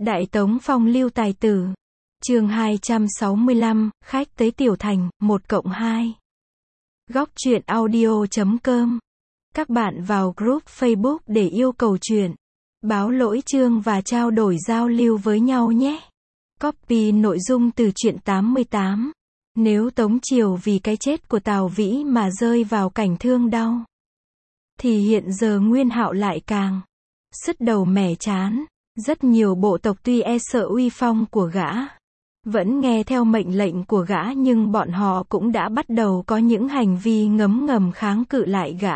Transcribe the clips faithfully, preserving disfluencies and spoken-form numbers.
Đại Tống phong lưu tài tử. Chương hai trăm sáu mươi lăm, khách tới tiểu thành, một cộng hai. Góc truyện audio chấm com. Các bạn vào group Facebook để yêu cầu truyện, báo lỗi chương và trao đổi giao lưu với nhau nhé. Copy nội dung từ truyện tám mươi tám. Nếu Tống Triều vì cái chết của Tào Vĩ mà rơi vào cảnh thương đau, thì hiện giờ Nguyên Hạo lại càng sứt đầu mẻ chán. Rất nhiều bộ tộc tuy e sợ uy phong của gã, vẫn nghe theo mệnh lệnh của gã, nhưng bọn họ cũng đã bắt đầu có những hành vi ngấm ngầm kháng cự lại gã.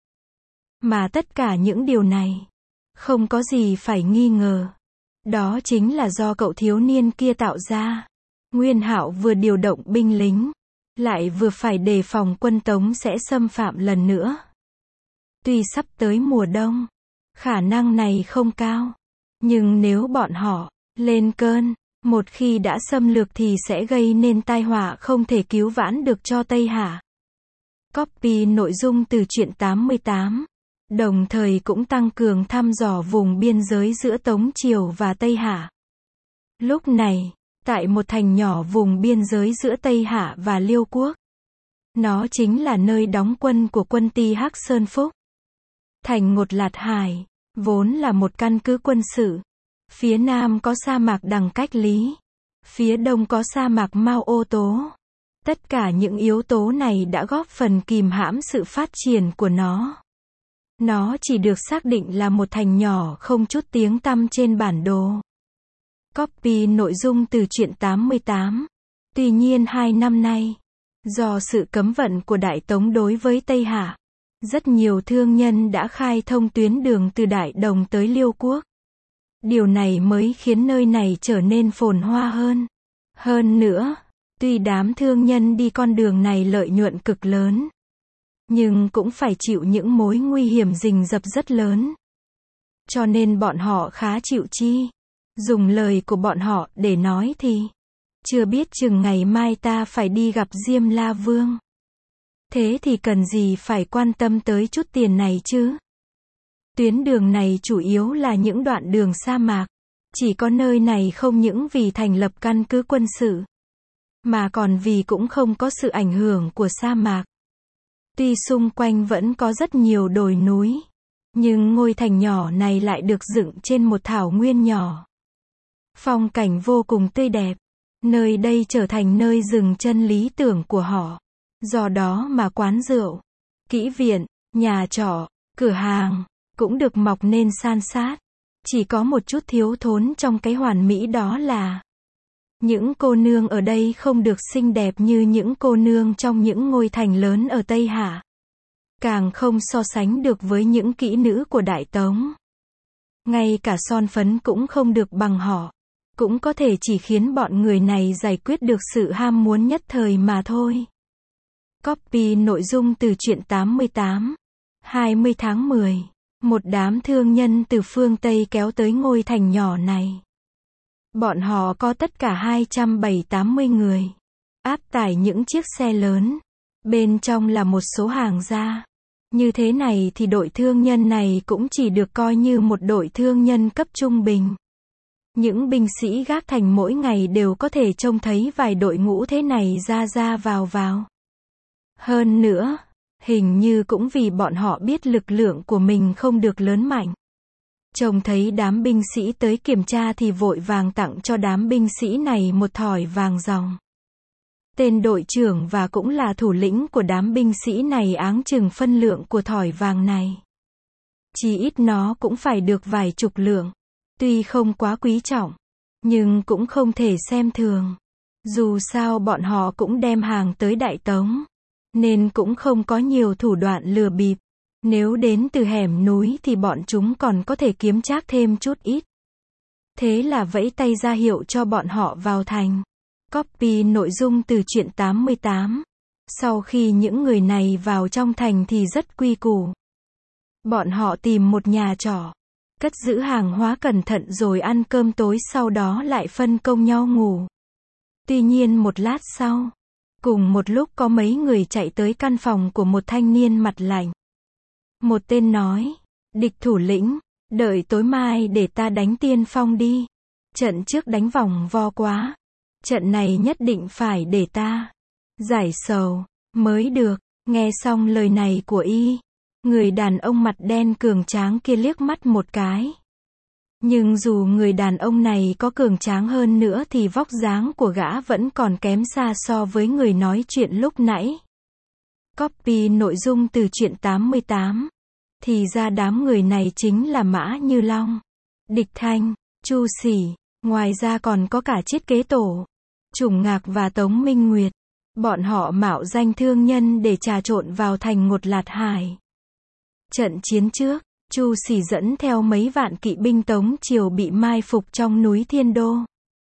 Mà tất cả những điều này, không có gì phải nghi ngờ. Đó chính là do cậu thiếu niên kia tạo ra. Nguyên Hạo vừa điều động binh lính, lại vừa phải đề phòng quân Tống sẽ xâm phạm lần nữa. Tuy sắp tới mùa đông, khả năng này không cao. Nhưng nếu bọn họ lên cơn, một khi đã xâm lược thì sẽ gây nên tai họa không thể cứu vãn được cho Tây Hạ. Copy nội dung từ truyện tám mươi tám. Đồng thời cũng tăng cường thăm dò vùng biên giới giữa Tống Triều và Tây Hạ. Lúc này, tại một thành nhỏ vùng biên giới giữa Tây Hạ và Liêu Quốc, nó chính là nơi đóng quân của quân Ti Hắc Sơn Phúc. Thành Ngột Lạt Hải vốn là một căn cứ quân sự. Phía nam có sa mạc Đằng Cách Lý, phía đông có sa mạc Mao Ô Tố. Tất cả những yếu tố này đã góp phần kìm hãm sự phát triển của nó. Nó chỉ được xác định là một thành nhỏ không chút tiếng tăm trên bản đồ. Copy nội dung từ truyện tám mươi tám. Tuy nhiên hai năm nay, do sự cấm vận của Đại Tống đối với Tây Hạ, rất nhiều thương nhân đã khai thông tuyến đường từ Đại Đồng tới Liêu Quốc. Điều này mới khiến nơi này trở nên phồn hoa hơn. Hơn nữa, tuy đám thương nhân đi con đường này lợi nhuận cực lớn, nhưng cũng phải chịu những mối nguy hiểm rình rập rất lớn. Cho nên bọn họ khá chịu chi. Dùng lời của bọn họ để nói thì, chưa biết chừng ngày mai ta phải đi gặp Diêm La Vương. Thế thì cần gì phải quan tâm tới chút tiền này chứ? Tuyến đường này chủ yếu là những đoạn đường sa mạc. Chỉ có nơi này không những vì thành lập căn cứ quân sự, mà còn vì cũng không có sự ảnh hưởng của sa mạc. Tuy xung quanh vẫn có rất nhiều đồi núi, nhưng ngôi thành nhỏ này lại được dựng trên một thảo nguyên nhỏ. Phong cảnh vô cùng tươi đẹp. Nơi đây trở thành nơi dừng chân lý tưởng của họ. Do đó mà quán rượu, kỹ viện, nhà trọ, cửa hàng cũng được mọc nên san sát. Chỉ có một chút thiếu thốn trong cái hoàn mỹ, đó là những cô nương ở đây không được xinh đẹp như những cô nương trong những ngôi thành lớn ở Tây Hạ. Càng không so sánh được với những kỹ nữ của Đại Tống. Ngay cả son phấn cũng không được bằng họ. Cũng có thể chỉ khiến bọn người này giải quyết được sự ham muốn nhất thời mà thôi. Copy nội dung từ truyện tám mươi tám. hai mươi tháng mười. Một đám thương nhân từ phương Tây kéo tới ngôi thành nhỏ này. Bọn họ có tất cả hai trăm bảy mươi tám người. Áp tải những chiếc xe lớn. Bên trong là một số hàng gia. Như thế này thì đội thương nhân này cũng chỉ được coi như một đội thương nhân cấp trung bình. Những binh sĩ gác thành mỗi ngày đều có thể trông thấy vài đội ngũ thế này ra ra vào vào. Hơn nữa, hình như cũng vì bọn họ biết lực lượng của mình không được lớn mạnh. Trông thấy đám binh sĩ tới kiểm tra thì vội vàng tặng cho đám binh sĩ này một thỏi vàng ròng. Tên đội trưởng và cũng là thủ lĩnh của đám binh sĩ này áng chừng phân lượng của thỏi vàng này. Chỉ ít nó cũng phải được vài chục lượng. Tuy không quá quý trọng, nhưng cũng không thể xem thường. Dù sao bọn họ cũng đem hàng tới Đại Tống, nên cũng không có nhiều thủ đoạn lừa bịp. Nếu đến từ hẻm núi thì bọn chúng còn có thể kiếm trác thêm chút ít. Thế là vẫy tay ra hiệu cho bọn họ vào thành. Copy nội dung từ truyện tám mươi tám. Sau khi những người này vào trong thành thì rất quy củ. Bọn họ tìm một nhà trọ, cất giữ hàng hóa cẩn thận rồi ăn cơm tối, sau đó lại phân công nhau ngủ. Tuy nhiên một lát sau, cùng một lúc có mấy người chạy tới căn phòng của một thanh niên mặt lạnh. Một tên nói, địch thủ lĩnh, đợi tối mai để ta đánh tiên phong đi. Trận trước đánh vòng vo quá. Trận này nhất định phải để ta giải sầu mới được. Nghe xong lời này của y, người đàn ông mặt đen cường tráng kia liếc mắt một cái. Nhưng dù người đàn ông này có cường tráng hơn nữa thì vóc dáng của gã vẫn còn kém xa so với người nói chuyện lúc nãy. Copy nội dung từ truyện tám mươi tám. Thì ra đám người này chính là Mã Như Long, Địch Thanh, Chu Sỉ, ngoài ra còn có cả Chiết Kế Tổ, Trùng Ngạc và Tống Minh Nguyệt. Bọn họ mạo danh thương nhân để trà trộn vào thành Ngột Lạt Hải. Trận chiến trước, Chu Sỉ dẫn theo mấy vạn kỵ binh Tống Triều bị mai phục trong núi Thiên Đô.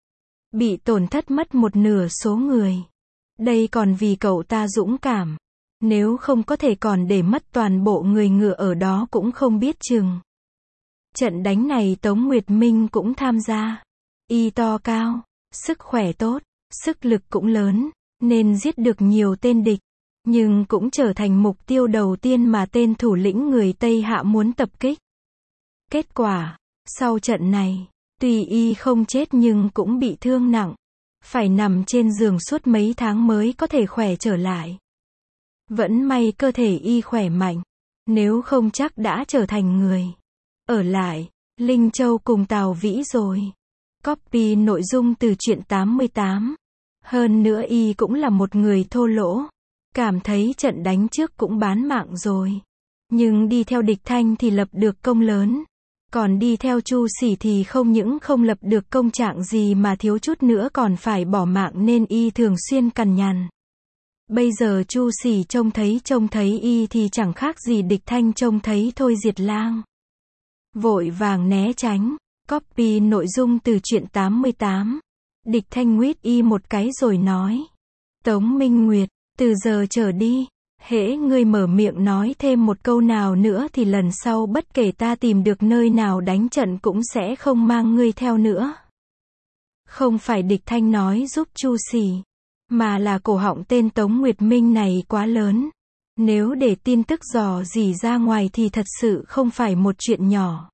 Bị tổn thất mất một nửa số người. Đây còn vì cậu ta dũng cảm. Nếu không có thể còn để mất toàn bộ người ngựa ở đó cũng không biết chừng. Trận đánh này Tống Nguyệt Minh cũng tham gia. Y to cao, sức khỏe tốt, sức lực cũng lớn, nên giết được nhiều tên địch. Nhưng cũng trở thành mục tiêu đầu tiên mà tên thủ lĩnh người Tây Hạ muốn tập kích. Kết quả, sau trận này, tuy y không chết nhưng cũng bị thương nặng. Phải nằm trên giường suốt mấy tháng mới có thể khỏe trở lại. Vẫn may cơ thể y khỏe mạnh. Nếu không chắc đã trở thành người ở lại Linh Châu cùng Tào Vĩ rồi. Copy nội dung từ truyện tám mươi tám. Hơn nữa y cũng là một người thô lỗ. Cảm thấy trận đánh trước cũng bán mạng rồi. Nhưng đi theo Địch Thanh thì lập được công lớn. Còn đi theo Chu Sỉ thì không những không lập được công trạng gì mà thiếu chút nữa còn phải bỏ mạng nên y thường xuyên cằn nhằn. Bây giờ Chu Sỉ trông thấy trông thấy y thì chẳng khác gì Địch Thanh trông thấy Thôi Diệt Lang. Vội vàng né tránh. Copy nội dung từ truyện tám mươi tám. Địch Thanh nguyết y một cái rồi nói. Tống Minh Nguyệt, từ giờ trở đi, hễ ngươi mở miệng nói thêm một câu nào nữa thì lần sau bất kể ta tìm được nơi nào đánh trận cũng sẽ không mang ngươi theo nữa. Không phải Địch Thanh nói giúp Chu Sỉ, mà là cổ họng tên Tống Nguyệt Minh này quá lớn. Nếu để tin tức dò dỉ ra ngoài thì thật sự không phải một chuyện nhỏ.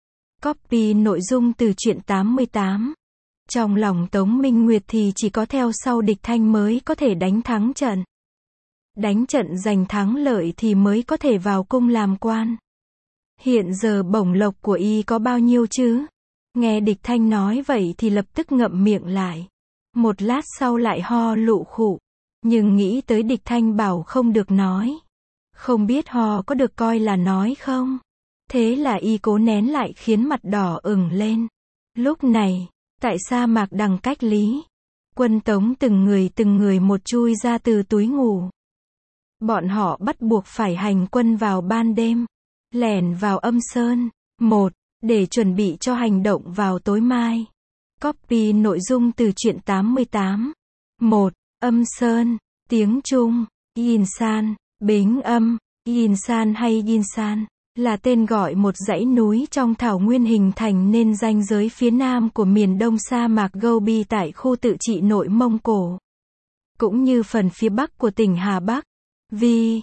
Copy nội dung từ truyện tám mươi tám. Trong lòng Tống Minh Nguyệt thì chỉ có theo sau Địch Thanh mới có thể đánh thắng trận. Đánh trận giành thắng lợi thì mới có thể vào cung làm quan. Hiện giờ bổng lộc của y có bao nhiêu chứ? Nghe Địch Thanh nói vậy thì lập tức ngậm miệng lại. Một lát sau lại ho lụ khụ. Nhưng nghĩ tới Địch Thanh bảo không được nói. Không biết ho có được coi là nói không? Thế là y cố nén lại khiến mặt đỏ ửng lên. Lúc này, tại sa mạc Đằng Cách Lý, quân Tống từng người từng người một chui ra từ túi ngủ. Bọn họ bắt buộc phải hành quân vào ban đêm, lẻn vào Âm Sơn, một, để chuẩn bị cho hành động vào tối mai. Copy nội dung từ truyện tám mươi tám. một. Âm Sơn, tiếng Trung, Yin San, Bính Âm, Yin San hay Yin San, là tên gọi một dãy núi trong thảo nguyên hình thành nên ranh giới phía nam của miền đông sa mạc Gobi tại khu tự trị Nội Mông Cổ. Cũng như phần phía bắc của tỉnh Hà Bắc. V.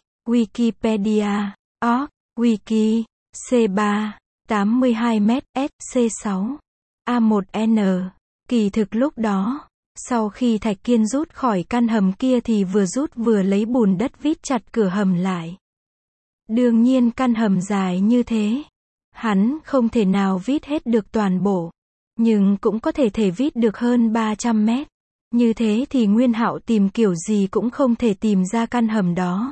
Wikipedia. Org. Wiki. C ba. tám mươi hai mét. S. C sáu. A một N. Kỳ thực lúc đó, sau khi Thạch Kiên rút khỏi căn hầm kia thì vừa rút vừa lấy bùn đất vít chặt cửa hầm lại. Đương nhiên căn hầm dài như thế, hắn không thể nào vít hết được toàn bộ, nhưng cũng có thể thể vít được hơn ba trăm mét. Như thế thì Nguyên Hạo tìm kiểu gì cũng không thể tìm ra căn hầm đó.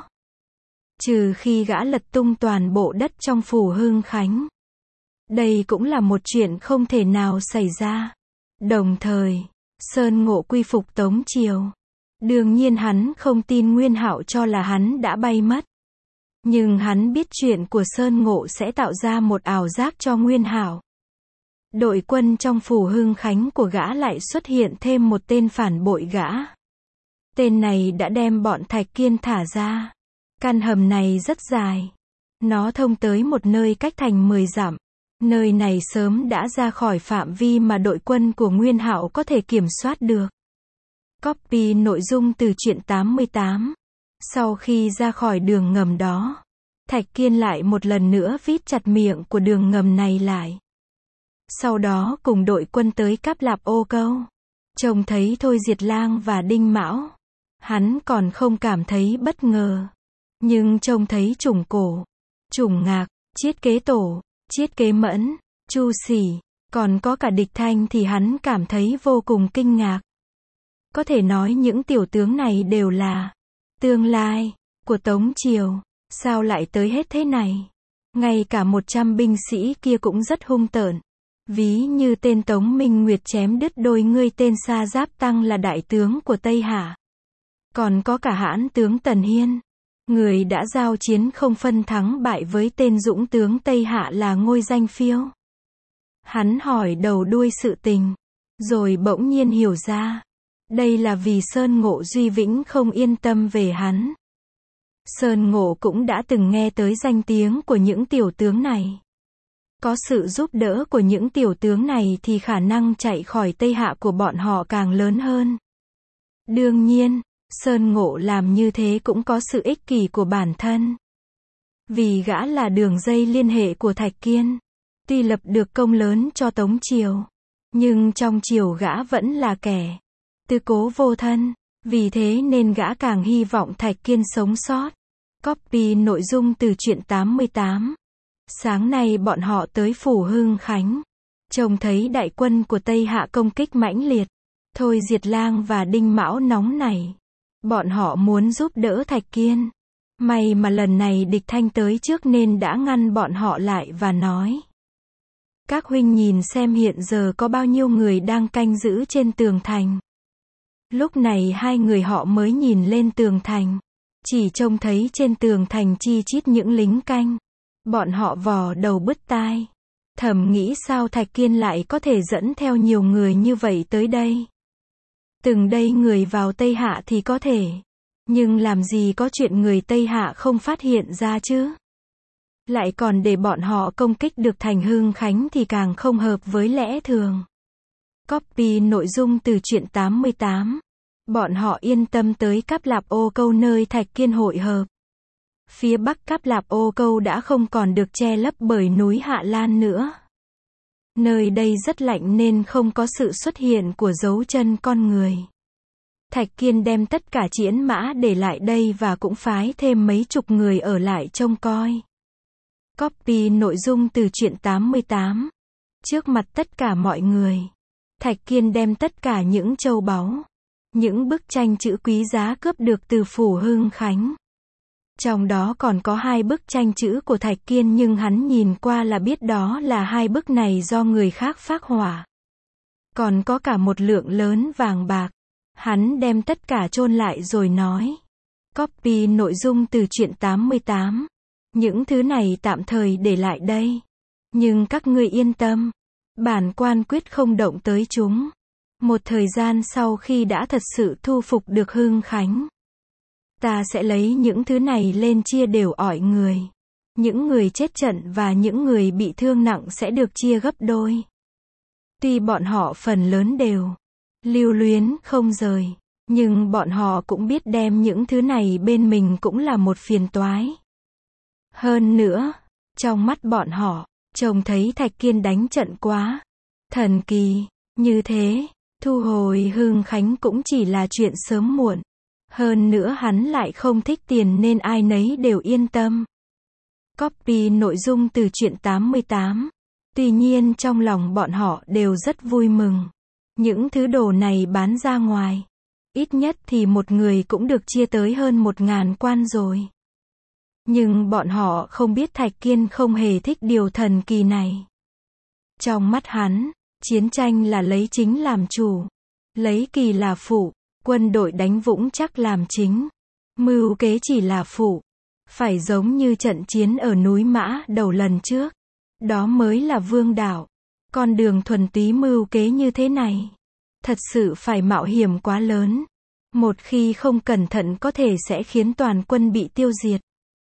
Trừ khi gã lật tung toàn bộ đất trong phủ Hưng Khánh. Đây cũng là một chuyện không thể nào xảy ra. Đồng thời, Sơn Ngộ quy phục Tống Triều. Đương nhiên hắn không tin Nguyên Hạo cho là hắn đã bay mất. Nhưng hắn biết chuyện của Sơn Ngộ sẽ tạo ra một ảo giác cho Nguyên Hạo. Đội quân trong phủ Hưng Khánh của gã lại xuất hiện thêm một tên phản bội gã. Tên này đã đem bọn Thạch Kiên thả ra. Căn hầm này rất dài. Nó thông tới một nơi cách thành mười dặm. Nơi này sớm đã ra khỏi phạm vi mà đội quân của Nguyên Hạo có thể kiểm soát được. Copy nội dung từ truyện tám mươi tám. Sau khi ra khỏi đường ngầm đó, Thạch Kiên lại một lần nữa vít chặt miệng của đường ngầm này lại. Sau đó cùng đội quân tới Cáp Lạp Ô Câu. Trông thấy Thôi Diệt Lang và Đinh Mão, hắn còn không cảm thấy bất ngờ. Nhưng trông thấy Trùng Cổ, Trùng Ngạc, Chiết Kế Tổ, Chiết Kế Mẫn, Chu Sỉ, còn có cả Địch Thanh thì hắn cảm thấy vô cùng kinh ngạc. Có thể nói những tiểu tướng này đều là tương lai của Tống Triều, sao lại tới hết thế này? Ngay cả một trăm binh sĩ kia cũng rất hung tợn. Ví như tên Tống Minh Nguyệt chém đứt đôi ngươi tên Sa Giáp Tăng là đại tướng của Tây Hạ. Còn có cả hãn tướng Tần Hiên, người đã giao chiến không phân thắng bại với tên dũng tướng Tây Hạ là Ngôi Danh Phiêu. Hắn hỏi đầu đuôi sự tình, rồi bỗng nhiên hiểu ra. Đây là vì Sơn Ngộ Duy Vĩnh không yên tâm về hắn. Sơn Ngộ cũng đã từng nghe tới danh tiếng của những tiểu tướng này. Có sự giúp đỡ của những tiểu tướng này thì khả năng chạy khỏi Tây Hạ của bọn họ càng lớn hơn. Đương nhiên, Sơn Ngộ làm như thế cũng có sự ích kỷ của bản thân. Vì gã là đường dây liên hệ của Thạch Kiên. Tuy lập được công lớn cho Tống Triều, nhưng trong triều gã vẫn là kẻ tư cố vô thân. Vì thế nên gã càng hy vọng Thạch Kiên sống sót. Copy nội dung từ truyện tám mươi tám. Sáng nay bọn họ tới phủ Hưng Khánh. Trông thấy đại quân của Tây Hạ công kích mãnh liệt. Thôi Diệt Lang và Đinh Mão nóng nảy. Bọn họ muốn giúp đỡ Thạch Kiên. May mà lần này Địch Thanh tới trước nên đã ngăn bọn họ lại và nói. Các huynh nhìn xem hiện giờ có bao nhiêu người đang canh giữ trên tường thành. Lúc này hai người họ mới nhìn lên tường thành. Chỉ trông thấy trên tường thành chi chít những lính canh. Bọn họ vò đầu bứt tai. Thầm nghĩ sao Thạch Kiên lại có thể dẫn theo nhiều người như vậy tới đây. Từng đây người vào Tây Hạ thì có thể. Nhưng làm gì có chuyện người Tây Hạ không phát hiện ra chứ. Lại còn để bọn họ công kích được thành Hưng Khánh thì càng không hợp với lẽ thường. Copy nội dung từ truyện tám mươi tám. Bọn họ yên tâm tới Cáp Lạp Ô Câu nơi Thạch Kiên hội hợp. Phía bắc Cáp Lạp Ô Câu đã không còn được che lấp bởi núi Hạ Lan nữa. Nơi đây rất lạnh nên không có sự xuất hiện của dấu chân con người. Thạch Kiên đem tất cả chiến mã để lại đây và cũng phái thêm mấy chục người ở lại trông coi. Copy nội dung từ truyện tám mươi tám. Trước mặt tất cả mọi người, Thạch Kiên đem tất cả những châu báu, những bức tranh chữ quý giá cướp được từ phủ Hưng Khánh. Trong đó còn có hai bức tranh chữ của Thạch Kiên nhưng hắn nhìn qua là biết đó là hai bức này do người khác phác họa. Còn có cả một lượng lớn vàng bạc. Hắn đem tất cả chôn lại rồi nói. Copy nội dung từ truyện tám mươi tám. Những thứ này tạm thời để lại đây. Nhưng các ngươi yên tâm. Bản quan quyết không động tới chúng. Một thời gian sau khi đã thật sự thu phục được Hưng Khánh, ta sẽ lấy những thứ này lên chia đều ỏi người. Những người chết trận và những người bị thương nặng sẽ được chia gấp đôi. Tuy bọn họ phần lớn đều lưu luyến không rời, nhưng bọn họ cũng biết đem những thứ này bên mình cũng là một phiền toái. Hơn nữa, trong mắt bọn họ, trông thấy Thạch Kiên đánh trận quá thần kỳ. Như thế, thu hồi Hưng Khánh cũng chỉ là chuyện sớm muộn. Hơn nữa hắn lại không thích tiền nên ai nấy đều yên tâm. Copy nội dung từ truyện tám mươi tám. Tuy nhiên trong lòng bọn họ đều rất vui mừng. Những thứ đồ này bán ra ngoài, ít nhất thì một người cũng được chia tới hơn một ngàn quan rồi. Nhưng bọn họ không biết Thạch Kiên không hề thích điều thần kỳ này. Trong mắt hắn, chiến tranh là lấy chính làm chủ, lấy kỳ là phụ, quân đội đánh vững chắc làm chính, mưu kế chỉ là phụ. Phải giống như trận chiến ở núi Mã đầu lần trước. Đó mới là vương đạo. Con đường thuần túy mưu kế như thế này, thật sự phải mạo hiểm quá lớn. Một khi không cẩn thận có thể sẽ khiến toàn quân bị tiêu diệt.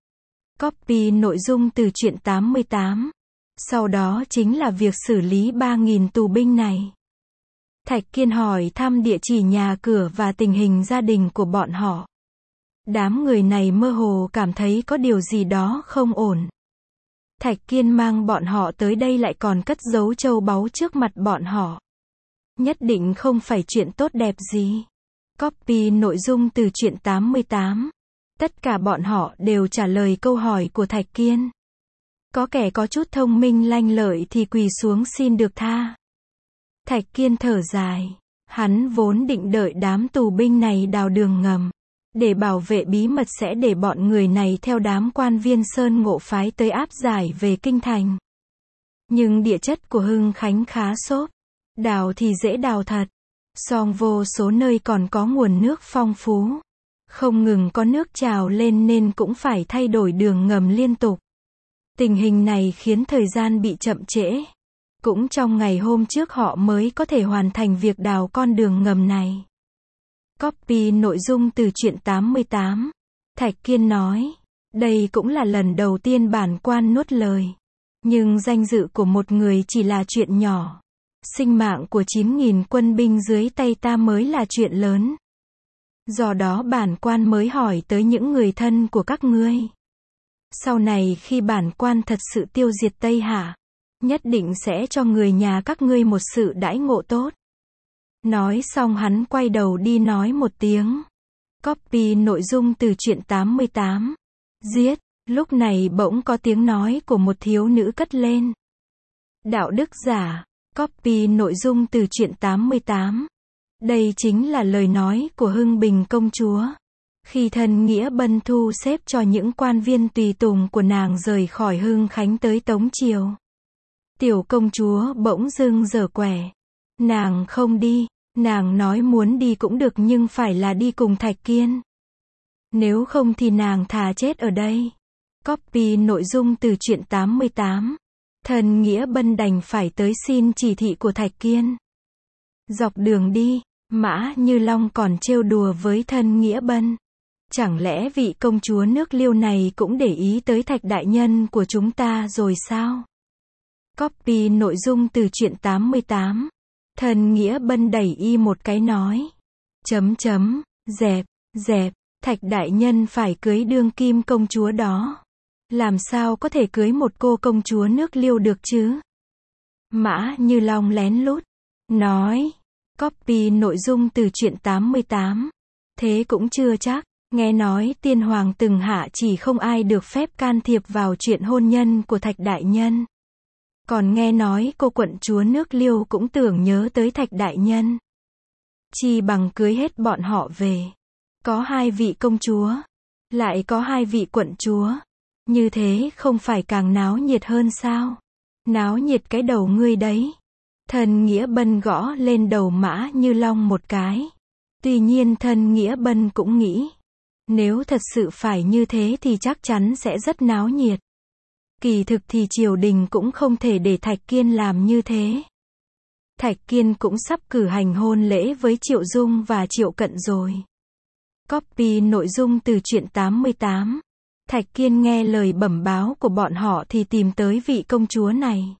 Copy nội dung từ truyện tám mươi tám. Sau đó chính là việc xử lý ba nghìn tù binh này. Thạch Kiên hỏi thăm địa chỉ nhà cửa và tình hình gia đình của bọn họ. Đám người này mơ hồ cảm thấy có điều gì đó không ổn. Thạch Kiên mang bọn họ tới đây lại còn cất giấu châu báu trước mặt bọn họ. Nhất định không phải chuyện tốt đẹp gì. Copy nội dung từ truyện tám mươi tám. Tất cả bọn họ đều trả lời câu hỏi của Thạch Kiên. Có kẻ có chút thông minh lanh lợi thì quỳ xuống xin được tha. Thạch Kiên thở dài. Hắn vốn định đợi đám tù binh này đào đường ngầm. Để bảo vệ bí mật sẽ để bọn người này theo đám quan viên Sơn Ngộ phái tới áp giải về kinh thành. Nhưng địa chất của Hưng Khánh khá xốp. Đào thì dễ đào thật. Song vô số nơi còn có nguồn nước phong phú. Không ngừng có nước trào lên nên cũng phải thay đổi đường ngầm liên tục. Tình hình này khiến thời gian bị chậm trễ. Cũng trong ngày hôm trước họ mới có thể hoàn thành việc đào con đường ngầm này. Copy nội dung từ truyện tám mươi tám. Thạch Kiên nói, đây cũng là lần đầu tiên bản quan nuốt lời. Nhưng danh dự của một người chỉ là chuyện nhỏ. Sinh mạng của chín nghìn quân binh dưới tay ta mới là chuyện lớn. Do đó bản quan mới hỏi tới những người thân của các ngươi. Sau này khi bản quan thật sự tiêu diệt Tây Hạ, nhất định sẽ cho người nhà các ngươi một sự đãi ngộ tốt. Nói xong hắn quay đầu đi nói một tiếng. Copy nội dung từ truyện tám mươi tám. Giết. Lúc này bỗng có tiếng nói của một thiếu nữ cất lên. Đạo đức giả. Copy nội dung từ truyện tám mươi tám. Đây chính là lời nói của Hưng Bình công chúa. Khi thân nghĩa Bân thu xếp cho những quan viên tùy tùng của nàng rời khỏi Hưng Khánh tới Tống Triều. Tiểu công chúa bỗng dưng giở quẻ. Nàng không đi. Nàng nói muốn đi cũng được nhưng phải là đi cùng Thạch Kiên. Nếu không thì nàng thà chết ở đây. Copy nội dung từ truyện tám mươi tám. Thần Nghĩa Bân đành phải tới xin chỉ thị của Thạch Kiên. Dọc đường đi, Mã Như Long còn trêu đùa với Thân Nghĩa Bân. Chẳng lẽ vị công chúa nước Liêu này cũng để ý tới Thạch đại nhân của chúng ta rồi sao? Copy nội dung từ truyện tám mươi tám. Thân Nghĩa Bân đẩy y một cái nói. Chấm chấm, dẹp, dẹp, Thạch đại nhân phải cưới đương kim công chúa đó. Làm sao có thể cưới một cô công chúa nước Liêu được chứ? Mã Như Long lén lút nói. Copy nội dung từ truyện tám mươi tám. Thế cũng chưa chắc. Nghe nói tiên hoàng từng hạ chỉ không ai được phép can thiệp vào chuyện hôn nhân của Thạch đại nhân. Còn nghe nói cô quận chúa nước Liêu cũng tưởng nhớ tới Thạch đại nhân. Chi bằng cưới hết bọn họ về. Có hai vị công chúa. Lại có hai vị quận chúa. Như thế không phải càng náo nhiệt hơn sao? Náo nhiệt cái đầu ngươi đấy. Thân Nghĩa Bân gõ lên đầu Mã Như Long một cái. Tuy nhiên Thân Nghĩa Bân cũng nghĩ. Nếu thật sự phải như thế thì chắc chắn sẽ rất náo nhiệt. Kỳ thực thì triều đình cũng không thể để Thạch Kiên làm như thế. Thạch Kiên cũng sắp cử hành hôn lễ với Triệu Dung và Triệu Cận rồi. Copy nội dung từ truyện tám mươi tám. Thạch Kiên nghe lời bẩm báo của bọn họ thì tìm tới vị công chúa này.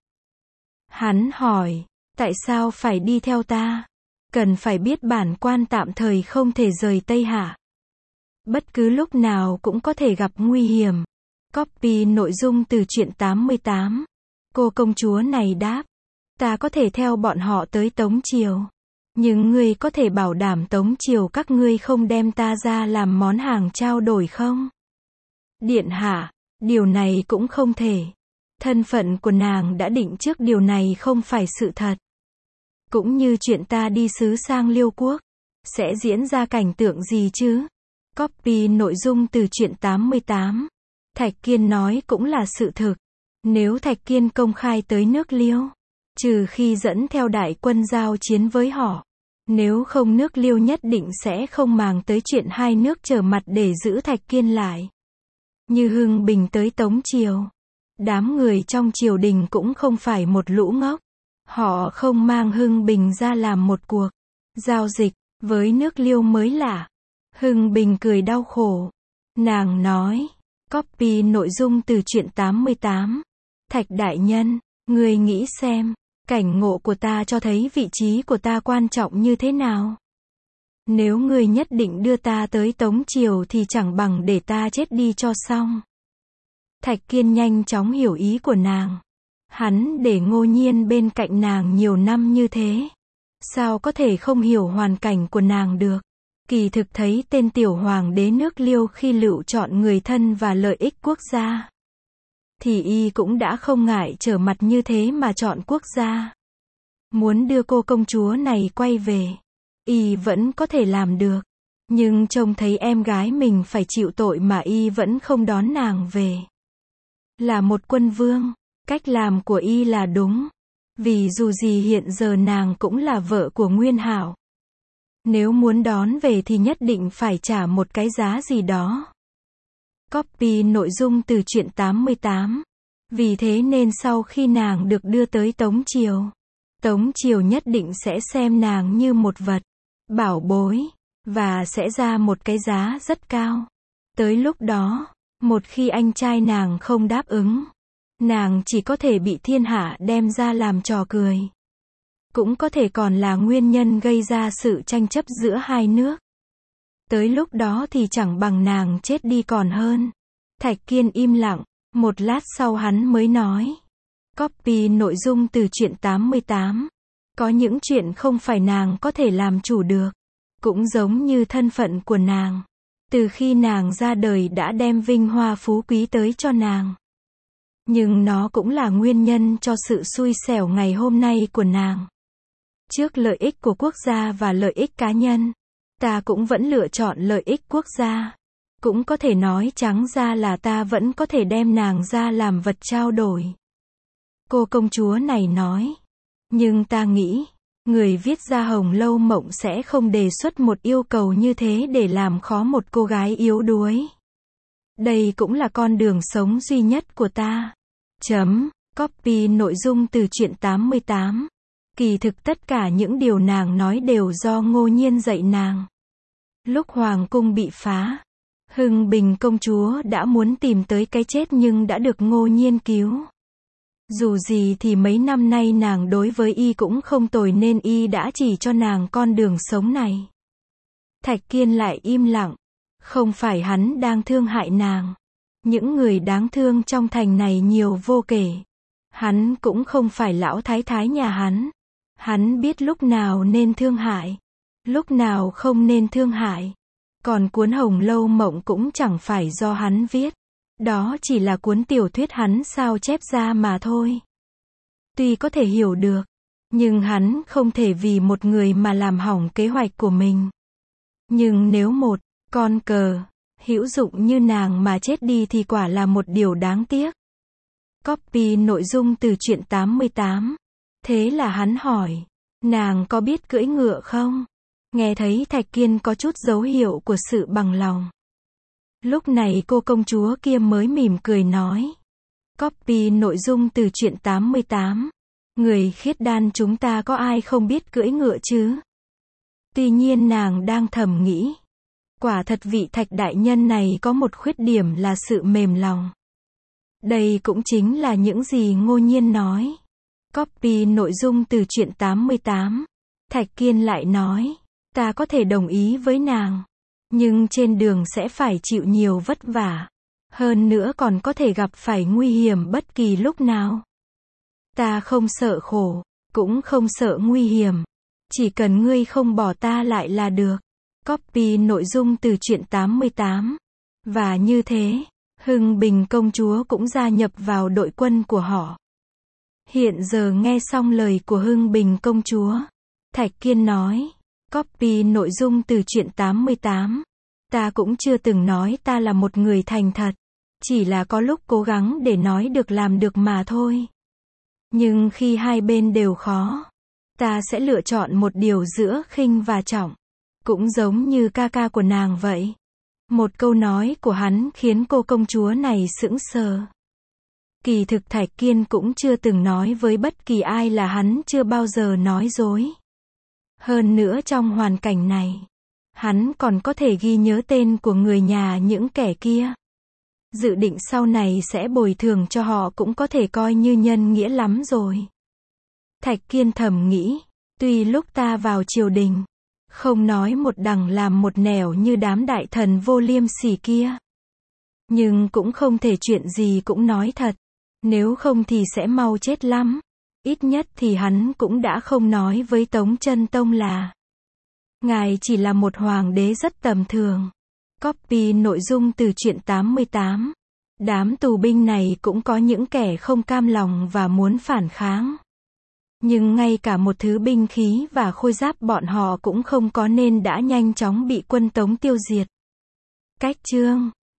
Hắn hỏi, tại sao phải đi theo ta? Cần phải biết bản quan tạm thời không thể rời Tây Hạ. Bất cứ lúc nào cũng có thể gặp nguy hiểm. Copy nội dung từ truyện tám mươi tám. Cô công chúa này đáp, ta có thể theo bọn họ tới Tống Triều. Nhưng ngươi có thể bảo đảm Tống Triều các ngươi không đem ta ra làm món hàng trao đổi không? Điện hạ, điều này cũng không thể. Thân phận của nàng đã định trước điều này không phải sự thật. Cũng như chuyện ta đi sứ sang Liêu Quốc. Sẽ diễn ra cảnh tượng gì chứ? Copy nội dung từ truyện tám mươi tám. Thạch Kiên nói cũng là sự thực. Nếu Thạch Kiên công khai tới nước Liêu, trừ khi dẫn theo đại quân giao chiến với họ. Nếu không nước Liêu nhất định sẽ không màng tới chuyện hai nước trở mặt để giữ Thạch Kiên lại. Như Hưng Bình tới Tống Triều. Đám người trong triều đình cũng không phải một lũ ngốc. Họ không mang Hưng Bình ra làm một cuộc giao dịch với nước Liêu mới lạ. Hưng Bình cười đau khổ. Nàng nói. Copy nội dung từ truyện tám mươi tám. Thạch đại nhân, ngươi nghĩ xem, cảnh ngộ của ta cho thấy vị trí của ta quan trọng như thế nào. Nếu ngươi nhất định đưa ta tới Tống Triều thì chẳng bằng để ta chết đi cho xong. Thạch Kiên nhanh chóng hiểu ý của nàng. Hắn để Ngô Nhiên bên cạnh nàng nhiều năm như thế. Sao có thể không hiểu hoàn cảnh của nàng được? Kỳ thực thấy tên tiểu hoàng đế nước Liêu khi lựa chọn người thân và lợi ích quốc gia, thì y cũng đã không ngại trở mặt như thế mà chọn quốc gia. Muốn đưa cô công chúa này quay về, y vẫn có thể làm được. Nhưng trông thấy em gái mình phải chịu tội mà y vẫn không đón nàng về. Là một quân vương, cách làm của y là đúng. Vì dù gì hiện giờ nàng cũng là vợ của Nguyên Hạo. Nếu muốn đón về thì nhất định phải trả một cái giá gì đó. Copy nội dung từ truyện tám mươi tám. Vì thế nên sau khi nàng được đưa tới Tống Triều, Tống Triều nhất định sẽ xem nàng như một vật bảo bối, và sẽ ra một cái giá rất cao. Tới lúc đó, một khi anh trai nàng không đáp ứng, nàng chỉ có thể bị thiên hạ đem ra làm trò cười. Cũng có thể còn là nguyên nhân gây ra sự tranh chấp giữa hai nước. Tới lúc đó thì chẳng bằng nàng chết đi còn hơn. Thạch Kiên im lặng, một lát sau hắn mới nói. Copy nội dung từ truyện tám mươi tám. Có những chuyện không phải nàng có thể làm chủ được. Cũng giống như thân phận của nàng. Từ khi nàng ra đời đã đem vinh hoa phú quý tới cho nàng. Nhưng nó cũng là nguyên nhân cho sự xui xẻo ngày hôm nay của nàng. Trước lợi ích của quốc gia và lợi ích cá nhân, ta cũng vẫn lựa chọn lợi ích quốc gia. Cũng có thể nói trắng ra là ta vẫn có thể đem nàng ra làm vật trao đổi. Cô công chúa này nói. Nhưng ta nghĩ, người viết ra Hồng Lâu Mộng sẽ không đề xuất một yêu cầu như thế để làm khó một cô gái yếu đuối. Đây cũng là con đường sống duy nhất của ta. Chấm. Copy nội dung từ truyện tám mươi tám. Kỳ thực tất cả những điều nàng nói đều do Ngô Nhiên dạy nàng. Lúc hoàng cung bị phá, Hưng Bình công chúa đã muốn tìm tới cái chết nhưng đã được Ngô Nhiên cứu. Dù gì thì mấy năm nay nàng đối với y cũng không tồi nên y đã chỉ cho nàng con đường sống này. Thạch Kiên lại im lặng. Không phải hắn đang thương hại nàng. Những người đáng thương trong thành này nhiều vô kể. Hắn cũng không phải lão thái thái nhà hắn. Hắn biết lúc nào nên thương hại, lúc nào không nên thương hại. Còn cuốn Hồng Lâu Mộng cũng chẳng phải do hắn viết. Đó chỉ là cuốn tiểu thuyết hắn sao chép ra mà thôi. Tuy có thể hiểu được, nhưng hắn không thể vì một người mà làm hỏng kế hoạch của mình. Nhưng nếu một con cờ hữu dụng như nàng mà chết đi thì quả là một điều đáng tiếc. Copy nội dung từ truyện tám mươi tám. Thế là hắn hỏi, nàng có biết cưỡi ngựa không? Nghe thấy Thạch Kiên có chút dấu hiệu của sự bằng lòng. Lúc này cô công chúa kia mới mỉm cười nói. Copy nội dung từ truyện tám mươi tám. Người khiết đan chúng ta có ai không biết cưỡi ngựa chứ? Tuy nhiên nàng đang thầm nghĩ. Quả thật vị Thạch đại nhân này có một khuyết điểm là sự mềm lòng. Đây cũng chính là những gì Ngô Nhiên nói. Copy nội dung từ truyện tám mươi tám. Thạch Kiên lại nói. Ta có thể đồng ý với nàng. Nhưng trên đường sẽ phải chịu nhiều vất vả. Hơn nữa còn có thể gặp phải nguy hiểm bất kỳ lúc nào. Ta không sợ khổ, cũng không sợ nguy hiểm. Chỉ cần ngươi không bỏ ta lại là được. Copy nội dung từ truyện tám mươi tám. Và như thế, Hưng Bình công chúa cũng gia nhập vào đội quân của họ. Hiện giờ nghe xong lời của Hưng Bình công chúa, Thạch Kiên nói. Copy nội dung từ truyện tám mươi tám. Ta cũng chưa từng nói ta là một người thành thật. Chỉ là có lúc cố gắng để nói được làm được mà thôi. Nhưng khi hai bên đều khó, ta sẽ lựa chọn một điều giữa khinh và trọng. Cũng giống như ca ca của nàng vậy. Một câu nói của hắn khiến cô công chúa này sững sờ. Kỳ thực Thạch Kiên cũng chưa từng nói với bất kỳ ai là hắn chưa bao giờ nói dối. Hơn nữa trong hoàn cảnh này, hắn còn có thể ghi nhớ tên của người nhà những kẻ kia. Dự định sau này sẽ bồi thường cho họ cũng có thể coi như nhân nghĩa lắm rồi. Thạch Kiên thầm nghĩ, tuy lúc ta vào triều đình, không nói một đằng làm một nẻo như đám đại thần vô liêm sỉ kia. Nhưng cũng không thể chuyện gì cũng nói thật. Nếu không thì sẽ mau chết lắm. Ít nhất thì hắn cũng đã không nói với Tống Chân Tông là ngài chỉ là một hoàng đế rất tầm thường. Copy nội dung từ truyện tám mươi tám. Đám tù binh này cũng có những kẻ không cam lòng và muốn phản kháng. Nhưng ngay cả một thứ binh khí và khôi giáp bọn họ cũng không có nên đã nhanh chóng bị quân Tống tiêu diệt. Cách chương